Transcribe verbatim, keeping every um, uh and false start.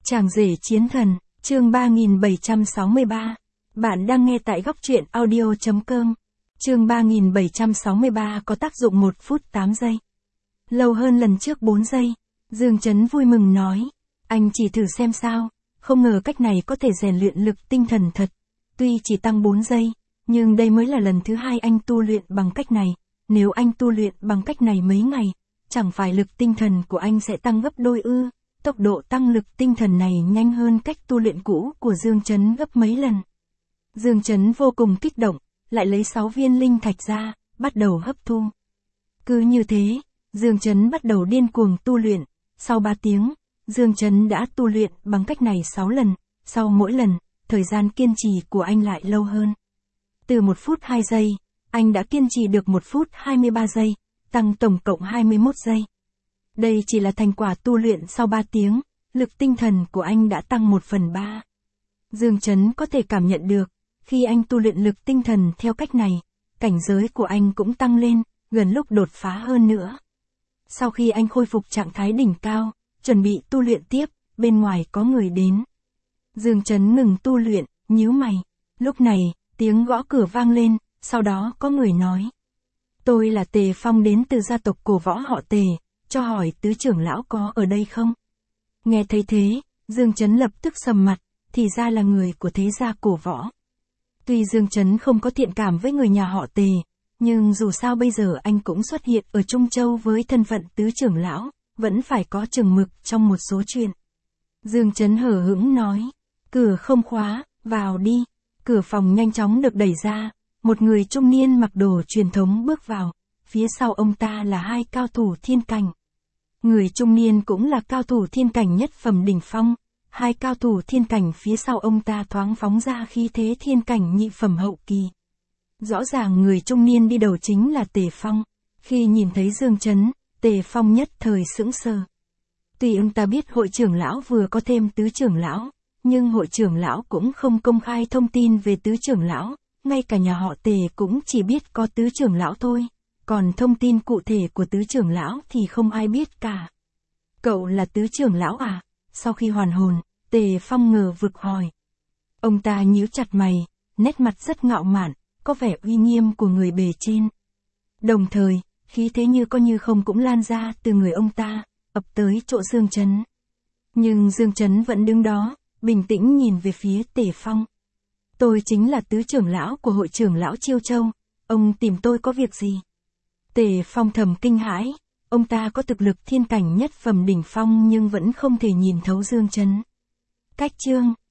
Chàng rể chiến thần, chương ba nghìn bảy trăm sáu mươi ba. Bạn đang nghe tại góc truyện audio chấm com. Chương ba nghìn bảy trăm sáu mươi ba có tác dụng một phút tám giây. Lâu hơn lần trước bốn giây. Dương Chấn vui mừng nói. Anh chỉ thử xem sao, không ngờ cách này có thể rèn luyện lực tinh thần thật. Tuy chỉ tăng bốn giây, nhưng đây mới là lần thứ hai anh tu luyện bằng cách này. Nếu anh tu luyện bằng cách này mấy ngày, chẳng phải lực tinh thần của anh sẽ tăng gấp đôi ư? Tốc độ tăng lực tinh thần này nhanh hơn cách tu luyện cũ của Dương Chấn gấp mấy lần. Dương Chấn vô cùng kích động, lại lấy sáu viên linh thạch ra, bắt đầu hấp thu. Cứ như thế, Dương Chấn bắt đầu điên cuồng tu luyện. Sau ba tiếng, Dương Chấn đã tu luyện bằng cách này sáu lần, sau mỗi lần, thời gian kiên trì của anh lại lâu hơn. Từ một phút hai giây, anh đã kiên trì được một phút hai mươi ba giây, tăng tổng cộng hai mươi mốt giây. Đây chỉ là thành quả tu luyện sau ba tiếng, lực tinh thần của anh đã tăng một phần ba. Dương Chấn có thể cảm nhận được, khi anh tu luyện lực tinh thần theo cách này, cảnh giới của anh cũng tăng lên, gần lúc đột phá hơn nữa. Sau khi anh khôi phục trạng thái đỉnh cao, chuẩn bị tu luyện tiếp, bên ngoài có người đến. Dương Chấn ngừng tu luyện, nhíu mày. Lúc này, tiếng gõ cửa vang lên, sau đó có người nói. Tôi là Tề Phong đến từ gia tộc cổ võ họ Tề, cho hỏi tứ trưởng lão có ở đây không? Nghe thấy thế, Dương Chấn lập tức sầm mặt, thì ra là người của thế gia cổ võ. Tuy Dương Chấn không có thiện cảm với người nhà họ Tề, nhưng dù sao bây giờ anh cũng xuất hiện ở Trung Châu với thân phận tứ trưởng lão, vẫn phải có chừng mực trong một số chuyện. Dương Chấn hờ hững nói, cửa không khóa, vào đi. Cửa phòng nhanh chóng được đẩy ra, một người trung niên mặc đồ truyền thống bước vào, phía sau ông ta là hai cao thủ thiên cảnh. Người trung niên cũng là cao thủ thiên cảnh nhất phẩm đỉnh phong, hai cao thủ thiên cảnh phía sau ông ta thoáng phóng ra khí thế thiên cảnh nhị phẩm hậu kỳ. Rõ ràng người trung niên đi đầu chính là Tề Phong. Khi nhìn thấy Dương Chấn, Tề Phong nhất thời sững sờ. Tuy ông ta biết hội trưởng lão vừa có thêm tứ trưởng lão, nhưng hội trưởng lão cũng không công khai thông tin về tứ trưởng lão, ngay cả nhà họ Tề cũng chỉ biết có tứ trưởng lão thôi, còn thông tin cụ thể của tứ trưởng lão thì không ai biết cả. Cậu là tứ trưởng lão à? Sau khi hoàn hồn, Tề Phong ngờ vực hỏi. Ông ta nhíu chặt mày, nét mặt rất ngạo mạn, có vẻ uy nghiêm của người bề trên. Đồng thời, khí thế như có như không cũng lan ra từ người ông ta, ập tới chỗ Dương Chấn. Nhưng Dương Chấn vẫn đứng đó, bình tĩnh nhìn về phía Tề Phong. Tôi chính là tứ trưởng lão của hội trưởng lão Chiêu Châu, ông tìm tôi có việc gì? Tề Phong thầm kinh hãi, ông ta có thực lực thiên cảnh nhất phẩm đỉnh phong nhưng vẫn không thể nhìn thấu Dương Chấn. Cách chương